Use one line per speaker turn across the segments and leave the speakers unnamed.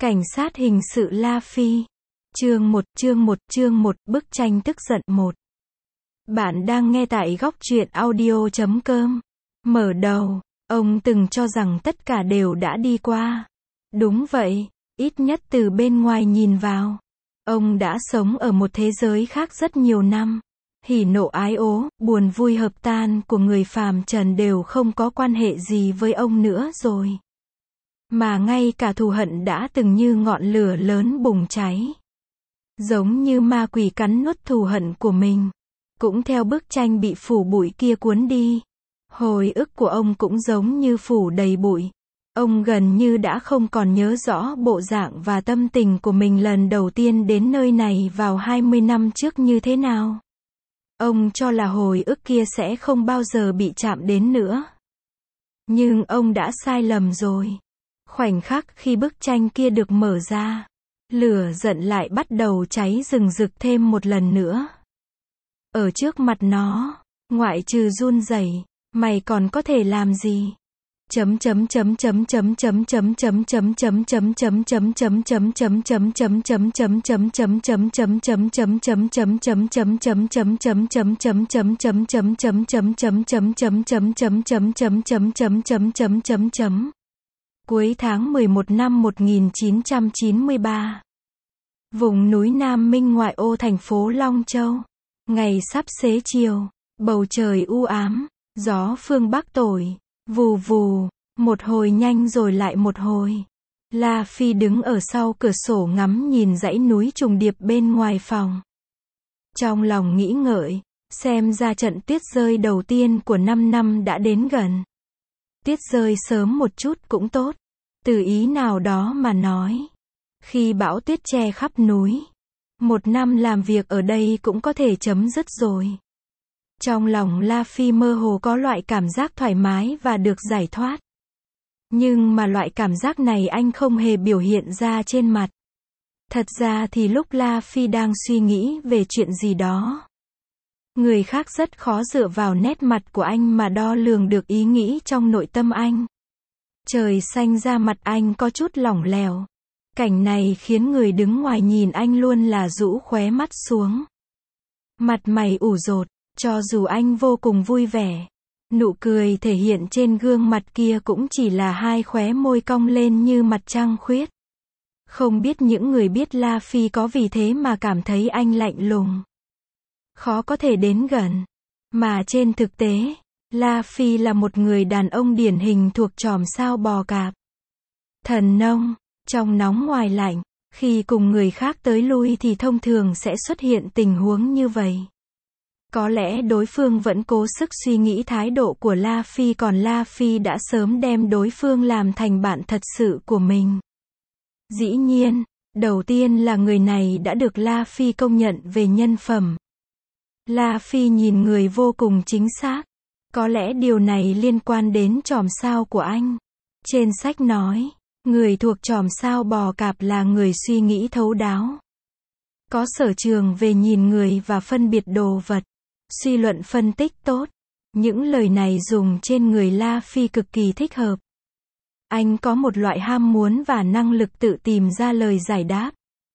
Cảnh sát hình sự La Phi. Chương 1, bức tranh tức giận 1. Bạn đang nghe tại góc truyện audio.com. Mở đầu, ông từng cho rằng tất cả đều đã đi qua. Đúng vậy, ít nhất từ bên ngoài nhìn vào. Ông đã sống ở một thế giới khác rất nhiều năm. Hỉ nộ ái ố, buồn vui hợp tan của người phàm trần đều không có quan hệ gì với ông nữa rồi. Mà ngay cả thù hận đã từng như ngọn lửa lớn bùng cháy. Giống như ma quỷ cắn nuốt thù hận của mình. Cũng theo bức tranh bị phủ bụi kia cuốn đi. Hồi ức của ông cũng giống như phủ đầy bụi. Ông gần như đã không còn nhớ rõ bộ dạng và tâm tình của mình lần đầu tiên đến nơi này vào 20 năm trước như thế nào. Ông cho là hồi ức kia sẽ không bao giờ bị chạm đến nữa. Nhưng ông đã sai lầm rồi. Khoảnh khắc khi bức tranh kia được mở ra, lửa giận lại bắt đầu cháy rừng rực thêm một lần nữa. Ở trước mặt nó, ngoại trừ run rẩy, mày còn có thể làm gì? Cuối tháng 11 năm 1993. Vùng núi Nam Minh ngoại ô thành phố Long Châu. Ngày sắp xế chiều, bầu trời u ám, gió phương Bắc thổi, vù vù, một hồi nhanh rồi lại một hồi. La Phi đứng ở sau cửa sổ ngắm nhìn dãy núi trùng điệp bên ngoài phòng. Trong lòng nghĩ ngợi, xem ra trận tuyết rơi đầu tiên của 5 năm đã đến gần. Tuyết rơi sớm một chút cũng tốt. Từ ý nào đó mà nói. Khi bão tuyết che khắp núi, một năm làm việc ở đây cũng có thể chấm dứt rồi. Trong lòng La Phi mơ hồ có loại cảm giác thoải mái và được giải thoát. Nhưng mà loại cảm giác này anh không hề biểu hiện ra trên mặt. Thật ra thì lúc La Phi đang suy nghĩ về chuyện gì đó, người khác rất khó dựa vào nét mặt của anh mà đo lường được ý nghĩ trong nội tâm anh. Trời xanh da mặt anh có chút lỏng lẻo. Cảnh này khiến người đứng ngoài nhìn anh luôn là rũ khóe mắt xuống. Mặt mày ủ rột, cho dù anh vô cùng vui vẻ. Nụ cười thể hiện trên gương mặt kia cũng chỉ là hai khóe môi cong lên như mặt trăng khuyết. Không biết những người biết La Phi có vì thế mà cảm thấy anh lạnh lùng, khó có thể đến gần. Mà trên thực tế, La Phi là một người đàn ông điển hình thuộc chòm sao bò cạp. Thần nông, trong nóng ngoài lạnh, khi cùng người khác tới lui thì thông thường sẽ xuất hiện tình huống như vậy. Có lẽ đối phương vẫn cố sức suy nghĩ thái độ của La Phi, còn La Phi đã sớm đem đối phương làm thành bạn thật sự của mình. Dĩ nhiên, đầu tiên là người này đã được La Phi công nhận về nhân phẩm. La Phi nhìn người vô cùng chính xác. Có lẽ điều này liên quan đến chòm sao của anh. Trên sách nói, người thuộc chòm sao bò cạp là người suy nghĩ thấu đáo. Có sở trường về nhìn người và phân biệt đồ vật. Suy luận phân tích tốt. Những lời này dùng trên người La Phi cực kỳ thích hợp. Anh có một loại ham muốn và năng lực tự tìm ra lời giải đáp.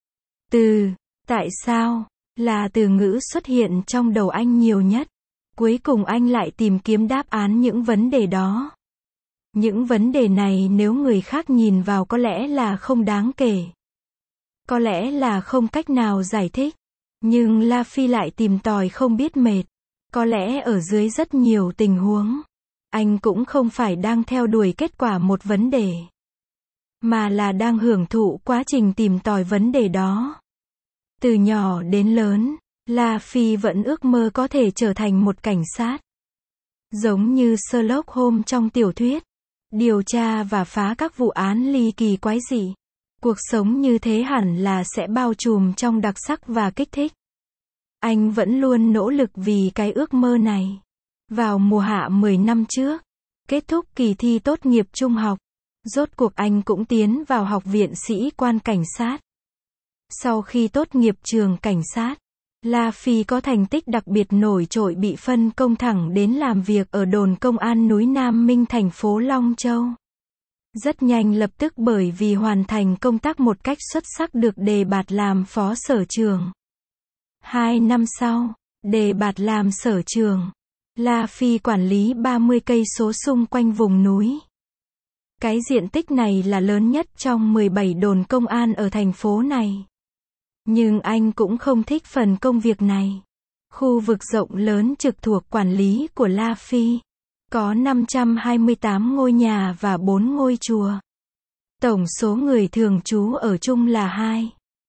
Tại sao, là từ ngữ xuất hiện trong đầu anh nhiều nhất. Cuối cùng anh lại tìm kiếm đáp án những vấn đề đó. Những vấn đề này nếu người khác nhìn vào có lẽ là không đáng kể. Có lẽ là không cách nào giải thích. Nhưng La Phi lại tìm tòi không biết mệt. Có lẽ ở dưới rất nhiều tình huống, anh cũng không phải đang theo đuổi kết quả một vấn đề, mà là đang hưởng thụ quá trình tìm tòi vấn đề đó. Từ nhỏ đến lớn, La Phi vẫn ước mơ có thể trở thành một cảnh sát. Giống như Sherlock Holmes trong tiểu thuyết, điều tra và phá các vụ án ly kỳ quái dị. Cuộc sống như thế hẳn là sẽ bao trùm trong đặc sắc và kích thích. Anh vẫn luôn nỗ lực vì cái ước mơ này. Vào mùa hạ 10 năm trước, kết thúc kỳ thi tốt nghiệp trung học, rốt cuộc anh cũng tiến vào học viện sĩ quan cảnh sát. Sau khi tốt nghiệp trường cảnh sát, La Phi có thành tích đặc biệt nổi trội, bị phân công thẳng đến làm việc ở đồn công an núi Nam Minh thành phố Long Châu. Rất nhanh lập tức bởi vì hoàn thành công tác một cách xuất sắc được đề bạt làm phó sở trưởng. 2 năm sau, đề bạt làm sở trưởng. La Phi quản lý 30 cây số xung quanh vùng núi. Cái diện tích này là lớn nhất trong 17 đồn công an ở thành phố này. Nhưng anh cũng không thích phần công việc này. Khu vực rộng lớn trực thuộc quản lý của La Phi. Có 528 ngôi nhà và 4 ngôi chùa. Tổng số người thường trú ở chung là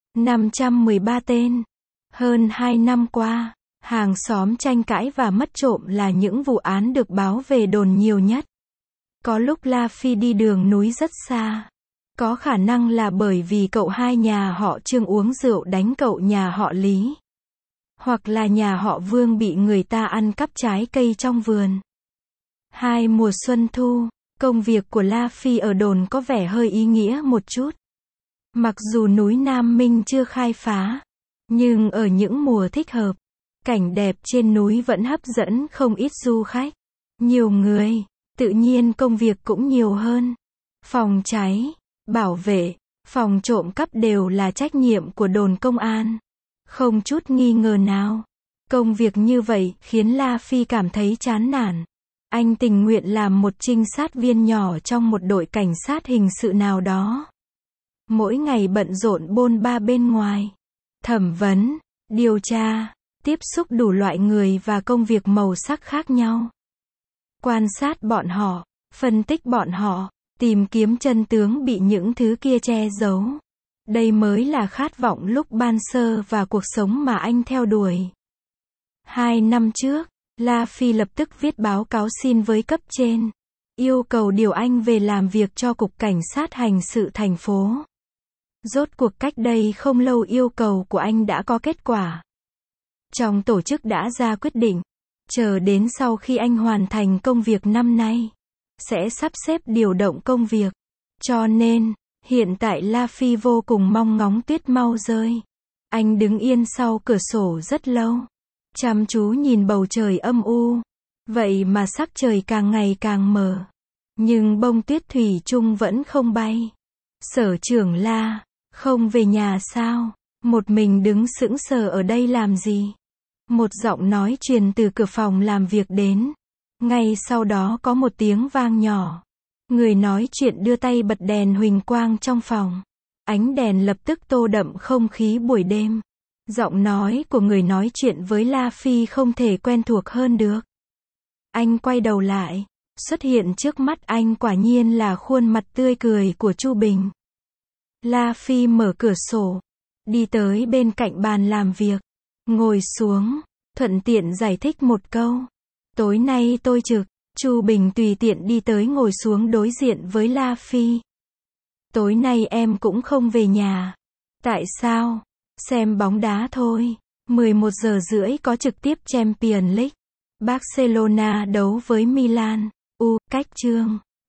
513 tên. Hơn 2 năm qua, hàng xóm tranh cãi và mất trộm là những vụ án được báo về đồn nhiều nhất. Có lúc La Phi đi đường núi rất xa. Có khả năng là bởi vì cậu hai nhà họ Trương uống rượu đánh cậu nhà họ Lý. Hoặc là nhà họ Vương bị người ta ăn cắp trái cây trong vườn. 2 mùa xuân thu, công việc của La Phi ở đồn có vẻ hơi ý nghĩa một chút. Mặc dù núi Nam Minh chưa khai phá, nhưng ở những mùa thích hợp, cảnh đẹp trên núi vẫn hấp dẫn không ít du khách. Nhiều người, tự nhiên công việc cũng nhiều hơn. Phòng cháy, bảo vệ, phòng trộm cắp đều là trách nhiệm của đồn công an. Không chút nghi ngờ nào. Công việc như vậy khiến La Phi cảm thấy chán nản. Anh tình nguyện làm một trinh sát viên nhỏ trong một đội cảnh sát hình sự nào đó. Mỗi ngày bận rộn bôn ba bên ngoài. Thẩm vấn, điều tra, tiếp xúc đủ loại người và công việc màu sắc khác nhau. Quan sát bọn họ, phân tích bọn họ, tìm kiếm chân tướng bị những thứ kia che giấu. Đây mới là khát vọng lúc ban sơ và cuộc sống mà anh theo đuổi. 2 năm trước, La Phi lập tức viết báo cáo xin với cấp trên, yêu cầu điều anh về làm việc cho Cục Cảnh sát Hành sự thành phố. Rốt cuộc cách đây không lâu yêu cầu của anh đã có kết quả. Trong tổ chức đã ra quyết định, chờ đến sau khi anh hoàn thành công việc năm nay, sẽ sắp xếp điều động công việc. Cho nên, hiện tại La Phi vô cùng mong ngóng tuyết mau rơi. Anh đứng yên sau cửa sổ rất lâu, chăm chú nhìn bầu trời âm u. Vậy mà sắc trời càng ngày càng mờ. Nhưng bông tuyết thủy chung vẫn không bay. Sở trưởng La, không về nhà sao? Một mình đứng sững sờ ở đây làm gì? Một giọng nói truyền từ cửa phòng làm việc đến. Ngay sau đó có một tiếng vang nhỏ. Người nói chuyện đưa tay bật đèn huỳnh quang trong phòng. Ánh đèn lập tức tô đậm không khí buổi đêm. Giọng nói của người nói chuyện với La Phi không thể quen thuộc hơn được. Anh quay đầu lại. Xuất hiện trước mắt anh quả nhiên là khuôn mặt tươi cười của Chu Bình. La Phi mở cửa sổ. Đi tới bên cạnh bàn làm việc. Ngồi xuống. Thuận tiện giải thích một câu. Tối nay tôi trực. Chu Bình tùy tiện đi tới ngồi xuống đối diện với La Phi. Tối nay em cũng không về nhà. Tại sao? Xem bóng đá thôi. 11 giờ rưỡi có trực tiếp Champions League. Barcelona đấu với Milan. Cách chương.